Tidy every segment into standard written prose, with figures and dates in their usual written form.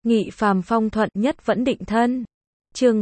Nghị phàm phong thuận nhất vẫn định thân. Chương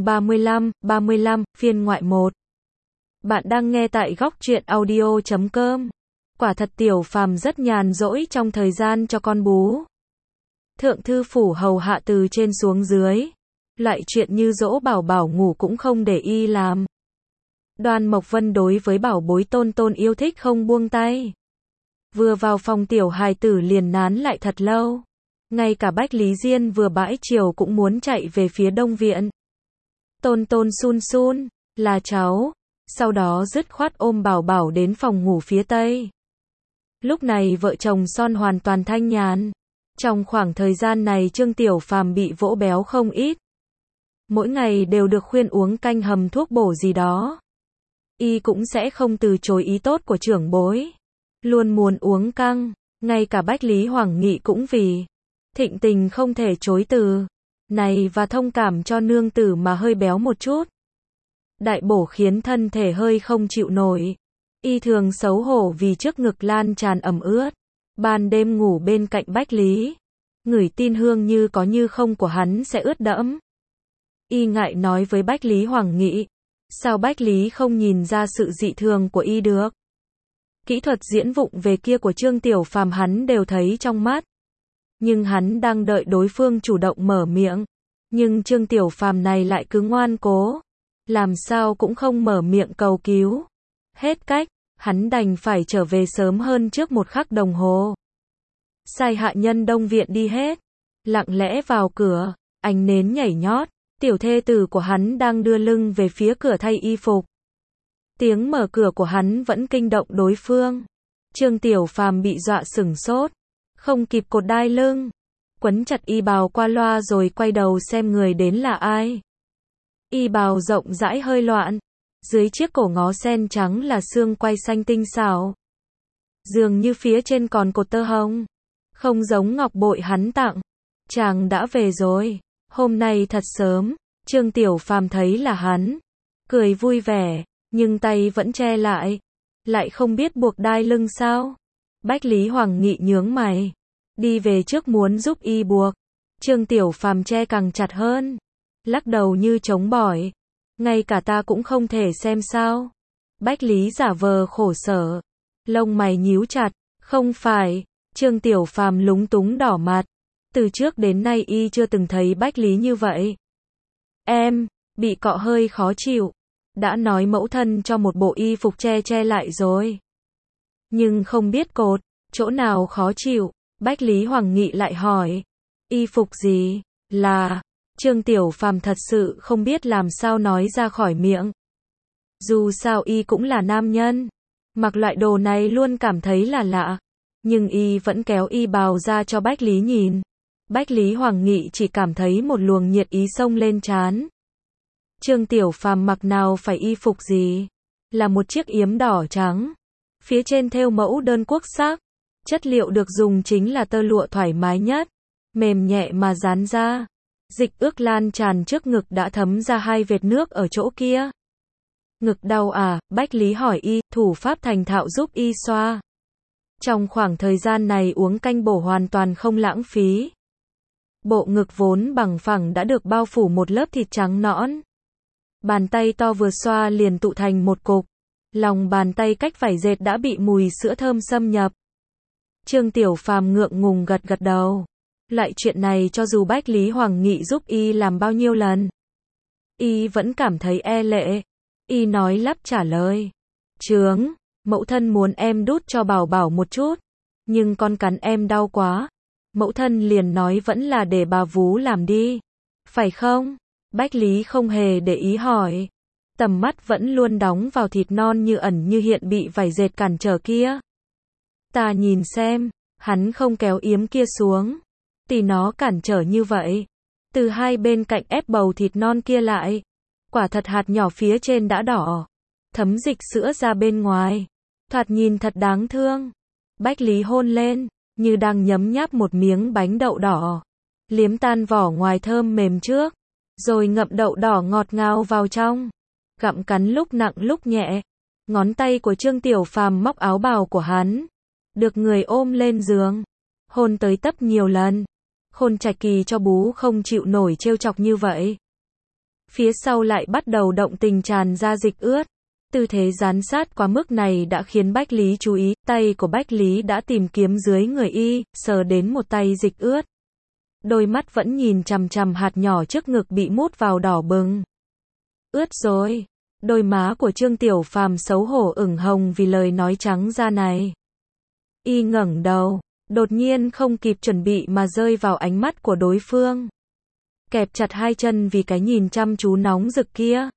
35, phiên ngoại 1. Bạn đang nghe tại góc truyện audio.com. Quả thật tiểu phàm rất nhàn rỗi trong thời gian cho con bú. Thượng thư phủ hầu hạ từ trên xuống dưới. Loại chuyện như dỗ bảo bảo ngủ cũng không để y làm. Đoan Mộc Vân đối với bảo bối Tôn Tôn yêu thích không buông tay. Vừa vào phòng tiểu hài tử liền nán lại thật lâu. Ngay cả Bách Lý Diên vừa bãi chiều cũng muốn chạy về phía Đông Viện. Tôn Tôn sun sun, là cháu. Sau đó dứt khoát ôm bảo bảo đến phòng ngủ phía Tây. Lúc này vợ chồng son hoàn toàn thanh nhàn. Trong khoảng thời gian này Trương Tiểu Phàm bị vỗ béo không ít. Mỗi ngày đều được khuyên uống canh hầm thuốc bổ gì đó. Y cũng sẽ không từ chối ý tốt của trưởng bối. Luôn muốn uống căng, ngay cả Bách Lý Hoàng Nghị cũng vì thịnh tình không thể chối từ. Này và thông cảm cho nương tử mà hơi béo một chút. Đại bổ khiến thân thể hơi không chịu nổi. Y thường xấu hổ vì trước ngực lan tràn ẩm ướt. Ban đêm ngủ bên cạnh Bách Lý. Ngửi tin hương như có như không của hắn sẽ ướt đẫm. Y ngại nói với Bách Lý Hoàng Nghị. Sao Bách Lý không nhìn ra sự dị thường của y được? Kỹ thuật diễn vụng về kia của Trương Tiểu Phàm hắn đều thấy trong mắt. Nhưng hắn đang đợi đối phương chủ động mở miệng. Nhưng Trương Tiểu Phàm này lại cứ ngoan cố. Làm sao cũng không mở miệng cầu cứu. Hết cách, hắn đành phải trở về sớm hơn trước một khắc đồng hồ. Sai hạ nhân Đông Viện đi hết. Lặng lẽ vào cửa, ánh nến nhảy nhót. Tiểu thê tử của hắn đang đưa lưng về phía cửa thay y phục. Tiếng mở cửa của hắn vẫn kinh động đối phương. Trương Tiểu Phàm bị dọa sửng sốt. Không kịp cột đai lưng. Quấn chặt y bào qua loa rồi quay đầu xem người đến là ai. Y bào rộng rãi hơi loạn. Dưới chiếc cổ ngó sen trắng là xương quai xanh tinh xảo. Dường như phía trên còn cột tơ hồng. Không giống ngọc bội hắn tặng. Chàng đã về rồi. Hôm nay thật sớm. Trương Tiểu Phàm thấy là hắn. Cười vui vẻ. Nhưng tay vẫn che lại. Lại không biết buộc đai lưng sao. Bách Lý Hoàng Nghị nhướng mày. Đi về trước muốn giúp y buộc. Trương Tiểu Phàm che càng chặt hơn. Lắc đầu như chống bỏi. Ngay cả ta cũng không thể xem sao. Bách Lý giả vờ khổ sở. Lông mày nhíu chặt. Không phải. Trương Tiểu Phàm lúng túng đỏ mặt. Từ trước đến nay y chưa từng thấy Bách Lý như vậy. Em, bị cọ hơi khó chịu. Đã nói mẫu thân cho một bộ y phục che lại rồi. Nhưng không biết cột, chỗ nào khó chịu. Bách Lý Hoàng Nghị lại hỏi. Y phục gì? Là... Trương Tiểu Phàm thật sự không biết làm sao nói ra khỏi miệng. Dù sao y cũng là nam nhân. Mặc loại đồ này luôn cảm thấy là lạ. Nhưng y vẫn kéo y bào ra cho Bách Lý nhìn. Bách Lý Hoàng Nghị chỉ cảm thấy một luồng nhiệt ý xông lên trán. Trương Tiểu Phàm mặc nào phải y phục gì? Là một chiếc yếm đỏ trắng. Phía trên thêu mẫu đơn quốc sắc. Chất liệu được dùng chính là tơ lụa thoải mái nhất. Mềm nhẹ mà dán ra. Dịch ước lan tràn trước ngực đã thấm ra 2 vệt nước ở chỗ kia. Ngực đau à? Bách Lý hỏi y, thủ pháp thành thạo giúp y xoa. Trong khoảng thời gian này uống canh bổ hoàn toàn không lãng phí. Bộ ngực vốn bằng phẳng đã được bao phủ một lớp thịt trắng nõn. Bàn tay to vừa xoa liền tụ thành một cục. Lòng bàn tay cách vải dệt đã bị mùi sữa thơm xâm nhập. Trương Tiểu Phàm ngượng ngùng gật gật đầu. Loại chuyện này cho dù Bách Lý Hoàng Nghị giúp y làm bao nhiêu lần, y vẫn cảm thấy e lệ. Y nói lắp trả lời. Chướng, mẫu thân muốn em đút cho bảo bảo một chút. Nhưng con cắn em đau quá. Mẫu thân liền nói vẫn là để bà vú làm đi. Phải không? Bách Lý không hề để ý hỏi. Tầm mắt vẫn luôn đóng vào thịt non như ẩn như hiện bị vải dệt cản trở kia. Ta nhìn xem, hắn không kéo yếm kia xuống. Thì nó cản trở như vậy. Từ hai bên cạnh ép bầu thịt non kia lại. Quả thật hạt nhỏ phía trên đã đỏ. Thấm dịch sữa ra bên ngoài. Thoạt nhìn thật đáng thương. Bách Lý hôn lên, như đang nhấm nháp một miếng bánh đậu đỏ. Liếm tan vỏ ngoài thơm mềm trước. Rồi ngậm đậu đỏ ngọt ngào vào trong. Gặm cắn lúc nặng lúc nhẹ. Ngón tay của Trương Tiểu Phàm móc áo bào của hắn. Được người ôm lên giường. Hôn tới tấp nhiều lần. Khôn Trạch Kỳ cho bú không chịu nổi trêu chọc như vậy. Phía sau lại bắt đầu động tình tràn ra dịch ướt. Tư thế gián sát quá mức này đã khiến Bách Lý chú ý, tay của Bách Lý đã tìm kiếm dưới người y, sờ đến một tay dịch ướt. Đôi mắt vẫn nhìn chằm chằm hạt nhỏ trước ngực bị mút vào đỏ bừng. Ướt rồi. Đôi má của Trương Tiểu Phàm xấu hổ ửng hồng vì lời nói trắng ra này. Y ngẩng đầu, đột nhiên không kịp chuẩn bị mà rơi vào ánh mắt của đối phương. Kẹp chặt hai chân vì cái nhìn chăm chú nóng rực kia.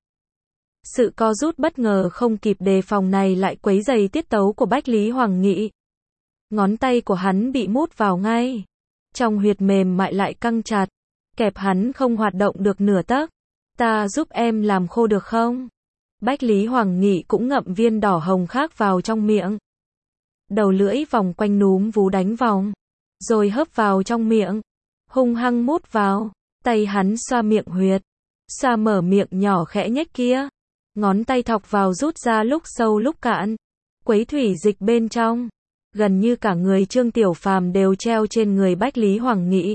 Sự co rút bất ngờ không kịp đề phòng này lại quấy rầy tiết tấu của Bách Lý Hoàng Nghị. Ngón tay của hắn bị mút vào ngay. Trong huyệt mềm mại lại căng chặt. Kẹp hắn không hoạt động được nửa tấc. Ta giúp em làm khô được không? Bách Lý Hoàng Nghị cũng ngậm viên đỏ hồng khác vào trong miệng. Đầu lưỡi vòng quanh núm vú đánh vòng. Rồi hấp vào trong miệng. Hung hăng mút vào. Tay hắn xoa miệng huyệt. Xoa mở miệng nhỏ khẽ nhếch kia. Ngón tay thọc vào rút ra lúc sâu lúc cạn. Quấy thủy dịch bên trong. Gần như cả người Trương Tiểu Phàm đều treo trên người Bách Lý Hoàng Nghị.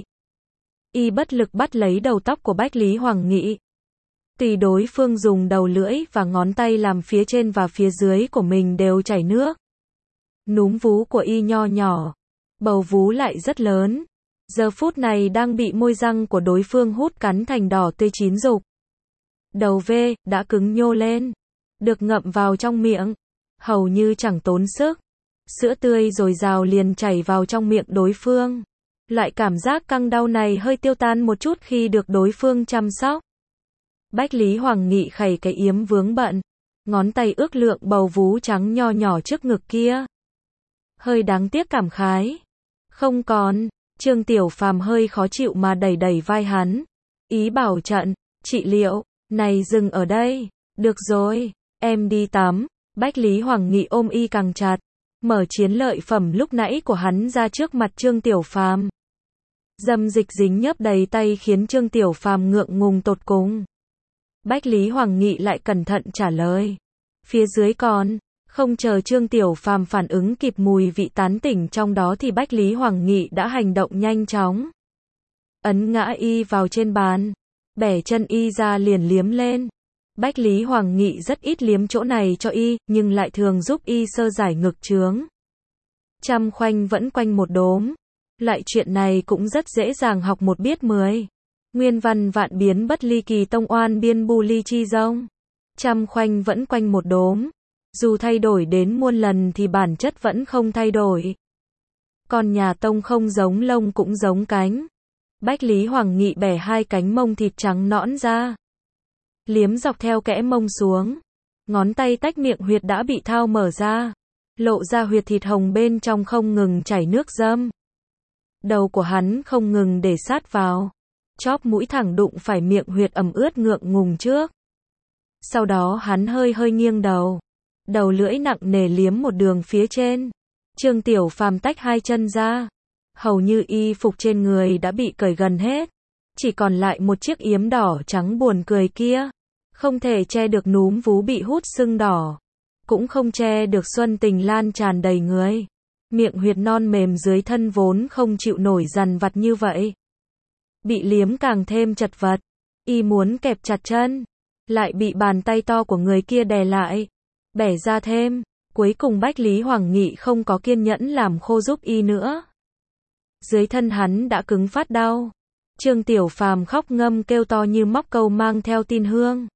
Y bất lực bắt lấy đầu tóc của Bách Lý Hoàng Nghị. Tùy đối phương dùng đầu lưỡi và ngón tay làm phía trên và phía dưới của mình đều chảy nước. Núm vú của y nho nhỏ. Bầu vú lại rất lớn. Giờ phút này đang bị môi răng của đối phương hút cắn thành đỏ tươi chín rục. Đầu V đã cứng nhô lên. Được ngậm vào trong miệng. Hầu như chẳng tốn sức. Sữa tươi dồi dào liền chảy vào trong miệng đối phương. Loại cảm giác căng đau này hơi tiêu tan một chút khi được đối phương chăm sóc. Bách Lý Hoàng Nghị khẩy cái yếm vướng bận. Ngón tay ước lượng bầu vú trắng nho nhỏ trước ngực kia. Hơi đáng tiếc cảm khái. Không còn. Trương Tiểu Phàm hơi khó chịu mà đẩy đẩy vai hắn. Ý bảo trận, trị liệu, này dừng ở đây. Được rồi, em đi tắm. Bách Lý Hoàng Nghị ôm y càng chặt. Mở chiến lợi phẩm lúc nãy của hắn ra trước mặt Trương Tiểu Phàm. Dâm dịch dính nhớp đầy tay khiến Trương Tiểu Phàm ngượng ngùng tột cùng. Bách Lý Hoàng Nghị lại cẩn thận trả lời. Phía dưới còn, không chờ Trương Tiểu Phàm phản ứng kịp mùi vị tán tỉnh trong đó thì Bách Lý Hoàng Nghị đã hành động nhanh chóng. Ấn ngã y vào trên bàn, bẻ chân y ra liền liếm lên. Bách Lý Hoàng Nghị rất ít liếm chỗ này cho y, nhưng lại thường giúp y sơ giải ngực trướng. Trăm khoanh vẫn quanh một đốm. Lại chuyện này cũng rất dễ dàng học một biết mười. Nguyên văn vạn biến bất ly kỳ tông oan biên bu ly chi dông. Trăm khoanh vẫn quanh một đốm. Dù thay đổi đến muôn lần thì bản chất vẫn không thay đổi. Còn nhà tông không giống lông cũng giống cánh. Bách Lý Hoàng Nghị bẻ hai cánh mông thịt trắng nõn ra. Liếm dọc theo kẽ mông xuống. Ngón tay tách miệng huyệt đã bị thao mở ra. Lộ ra huyệt thịt hồng bên trong không ngừng chảy nước dâm. Đầu của hắn không ngừng để sát vào. Chóp mũi thẳng đụng phải miệng huyệt ẩm ướt ngượng ngùng trước. Sau đó hắn hơi nghiêng đầu. Đầu lưỡi nặng nề liếm một đường phía trên. Trương Tiểu Phàm tách hai chân ra. Hầu như y phục trên người đã bị cởi gần hết. Chỉ còn lại một chiếc yếm đỏ trắng buồn cười kia. Không thể che được núm vú bị hút sưng đỏ. Cũng không che được xuân tình lan tràn đầy người. Miệng huyệt non mềm dưới thân vốn không chịu nổi dằn vặt như vậy. Bị liếm càng thêm chật vật. Y muốn kẹp chặt chân. Lại bị bàn tay to của người kia đè lại. Bẻ ra thêm. Cuối cùng Bách Lý Hoàng Nghị không có kiên nhẫn làm khô giúp y nữa. Dưới thân hắn đã cứng phát đau. Trương Tiểu Phàm khóc ngâm kêu to như móc câu mang theo tin hương.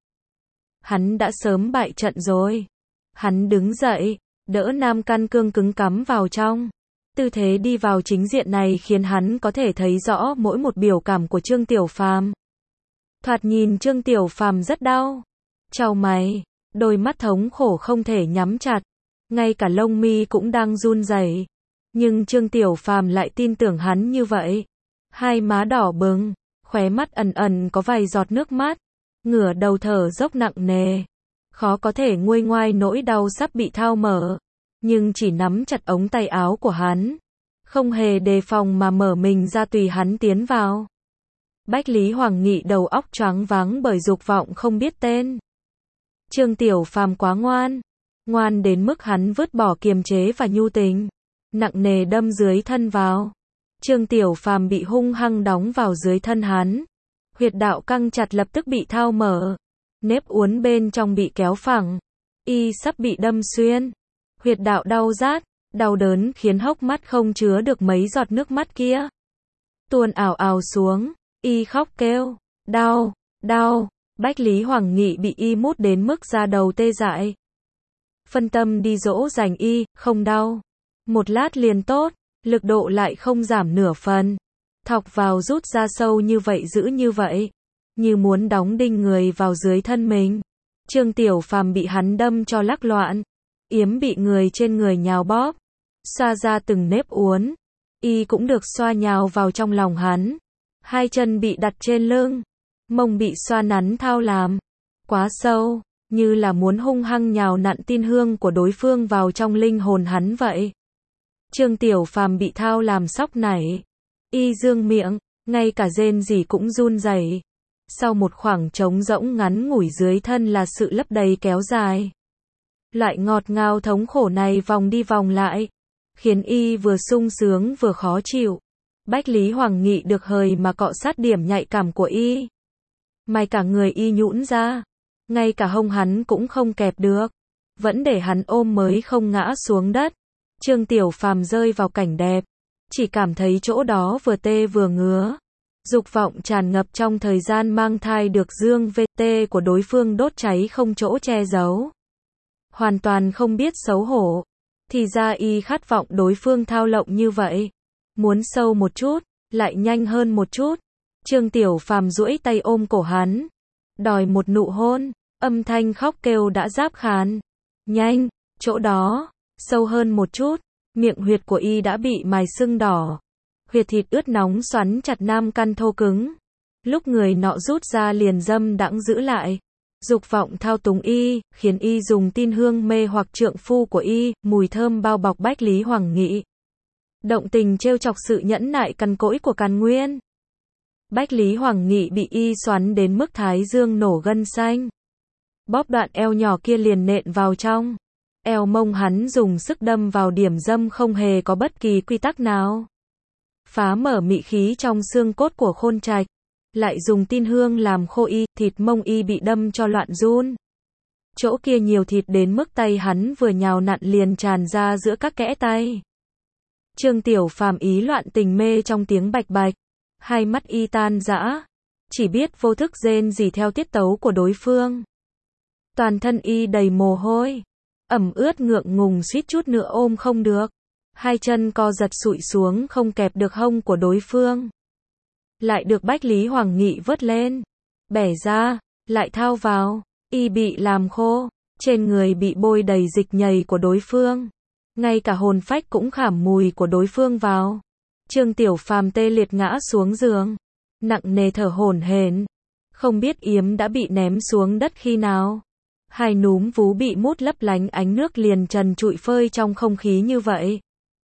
Hắn đã sớm bại trận rồi. Hắn đứng dậy, đỡ nam căn cương cứng cắm vào trong. Tư thế đi vào chính diện này khiến hắn có thể thấy rõ mỗi một biểu cảm của Trương Tiểu Phàm. Thoạt nhìn Trương Tiểu Phàm rất đau. Chau mày, đôi mắt thống khổ không thể nhắm chặt. Ngay cả lông mi cũng đang run rẩy. Nhưng Trương Tiểu Phàm lại tin tưởng hắn như vậy. Hai má đỏ bừng, khóe mắt ẩn ẩn có vài giọt nước mắt. Ngửa đầu thở dốc nặng nề. Khó có thể nguôi ngoai nỗi đau sắp bị thao mở. Nhưng chỉ nắm chặt ống tay áo của hắn. Không hề đề phòng mà mở mình ra tùy hắn tiến vào. Bách Lý Hoàng Nghị đầu óc choáng váng bởi dục vọng không biết tên. Trương Tiểu Phàm quá ngoan. Ngoan đến mức hắn vứt bỏ kiềm chế và nhu tình. Nặng nề đâm dưới thân vào. Trương Tiểu Phàm bị hung hăng đóng vào dưới thân hắn. Huyệt đạo căng chặt lập tức bị thao mở. Nếp uốn bên trong bị kéo phẳng. Y sắp bị đâm xuyên. Huyệt đạo đau rát, đau đớn khiến hốc mắt không chứa được mấy giọt nước mắt kia tuôn ào ào xuống. Y khóc kêu, đau, đau. Bách Lý Hoàng Nghị bị y mút đến mức da đầu tê dại. Phân tâm đi dỗ dành y, không đau. Một lát liền tốt, lực độ lại không giảm nửa phần. Thọc vào rút ra sâu như vậy giữ như vậy, như muốn đóng đinh người vào dưới thân mình. Trương Tiểu Phàm bị hắn đâm cho lắc loạn, yếm bị người trên người nhào bóp, xoa ra từng nếp uốn. Y cũng được xoa nhào vào trong lòng hắn. Hai chân bị đặt trên lưng, mông bị xoa nắn thao làm. Quá sâu, như là muốn hung hăng nhào nặn tin hương của đối phương vào trong linh hồn hắn vậy. Trương Tiểu Phàm bị thao làm sóc nảy. Y dương miệng, ngay cả rên rỉ cũng run rẩy. Sau một khoảng trống rỗng ngắn ngủi dưới thân là sự lấp đầy kéo dài. Loại ngọt ngào thống khổ này vòng đi vòng lại, khiến y vừa sung sướng vừa khó chịu. Bách Lý Hoàng Nghị được hời mà cọ sát điểm nhạy cảm của y. May cả người y nhũn ra, ngay cả hông hắn cũng không kẹp được, vẫn để hắn ôm mới không ngã xuống đất. Trương Tiểu Phàm rơi vào cảnh đẹp, chỉ cảm thấy chỗ đó vừa tê vừa ngứa. Dục vọng tràn ngập trong thời gian mang thai được dương VT của đối phương đốt cháy không chỗ che giấu. Hoàn toàn không biết xấu hổ. Thì ra y khát vọng đối phương thao lộng như vậy. Muốn sâu một chút, lại nhanh hơn một chút. Trương Tiểu Phàm duỗi tay ôm cổ hắn, đòi một nụ hôn, âm thanh khóc kêu đã ráp khàn. Nhanh, chỗ đó, sâu hơn một chút. Miệng huyệt của y đã bị mài sưng đỏ. Huyệt thịt ướt nóng xoắn chặt nam căn thô cứng. Lúc người nọ rút ra liền dâm đãng giữ lại. Dục vọng thao túng y, khiến y dùng tin hương mê hoặc trượng phu của y, mùi thơm bao bọc Bách Lý Hoàng Nghị. Động tình trêu chọc sự nhẫn nại cằn cỗi của Càn Nguyên. Bách Lý Hoàng Nghị bị y xoắn đến mức thái dương nổ gân xanh. Bóp đoạn eo nhỏ kia liền nện vào trong. Eo mông hắn dùng sức đâm vào điểm dâm không hề có bất kỳ quy tắc nào. Phá mở mị khí trong xương cốt của Khôn Trạch. Lại dùng tin hương làm khô y, thịt mông y bị đâm cho loạn run. Chỗ kia nhiều thịt đến mức tay hắn vừa nhào nặn liền tràn ra giữa các kẽ tay. Trương Tiểu Phàm ý loạn tình mê trong tiếng bạch bạch. Hai mắt y tan rã. Chỉ biết vô thức rên rỉ theo tiết tấu của đối phương. Toàn thân y đầy mồ hôi. Ẩm ướt ngượng ngùng suýt chút nữa ôm không được. Hai chân co giật sụi xuống không kẹp được hông của đối phương. Lại được Bách Lý Hoàng Nghị vớt lên. Bẻ ra, lại thao vào. Y bị làm khô. Trên người bị bôi đầy dịch nhầy của đối phương. Ngay cả hồn phách cũng khảm mùi của đối phương vào. Trương Tiểu Phàm tê liệt ngã xuống giường. Nặng nề thở hổn hển. Không biết yếm đã bị ném xuống đất khi nào. Hai núm vú bị mút lấp lánh ánh nước liền trần trụi phơi trong không khí như vậy.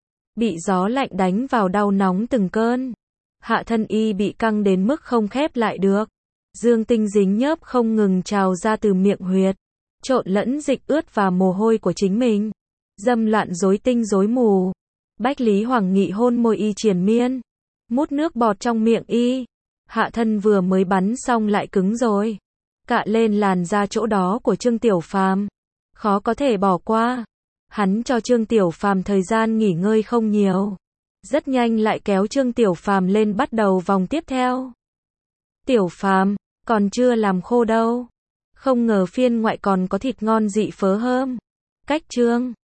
Bị gió lạnh đánh vào đau nóng từng cơn. Hạ thân y bị căng đến mức không khép lại được. Dương tinh dính nhớp không ngừng trào ra từ miệng huyệt. Trộn lẫn dịch ướt và mồ hôi của chính mình. Dâm loạn rối tinh rối mù. Bách Lý Hoàng Nghị hôn môi y triền miên. Mút nước bọt trong miệng y. Hạ thân vừa mới bắn xong lại cứng rồi. Cạ lên làn da chỗ đó của Trương Tiểu Phàm. Khó có thể bỏ qua. Hắn cho Trương Tiểu Phàm thời gian nghỉ ngơi không nhiều. Rất nhanh lại kéo Trương Tiểu Phàm lên bắt đầu vòng tiếp theo. Tiểu Phàm, còn chưa làm khô đâu. Không ngờ phiên ngoại còn có thịt ngon dị phớ hơn. Cách Trương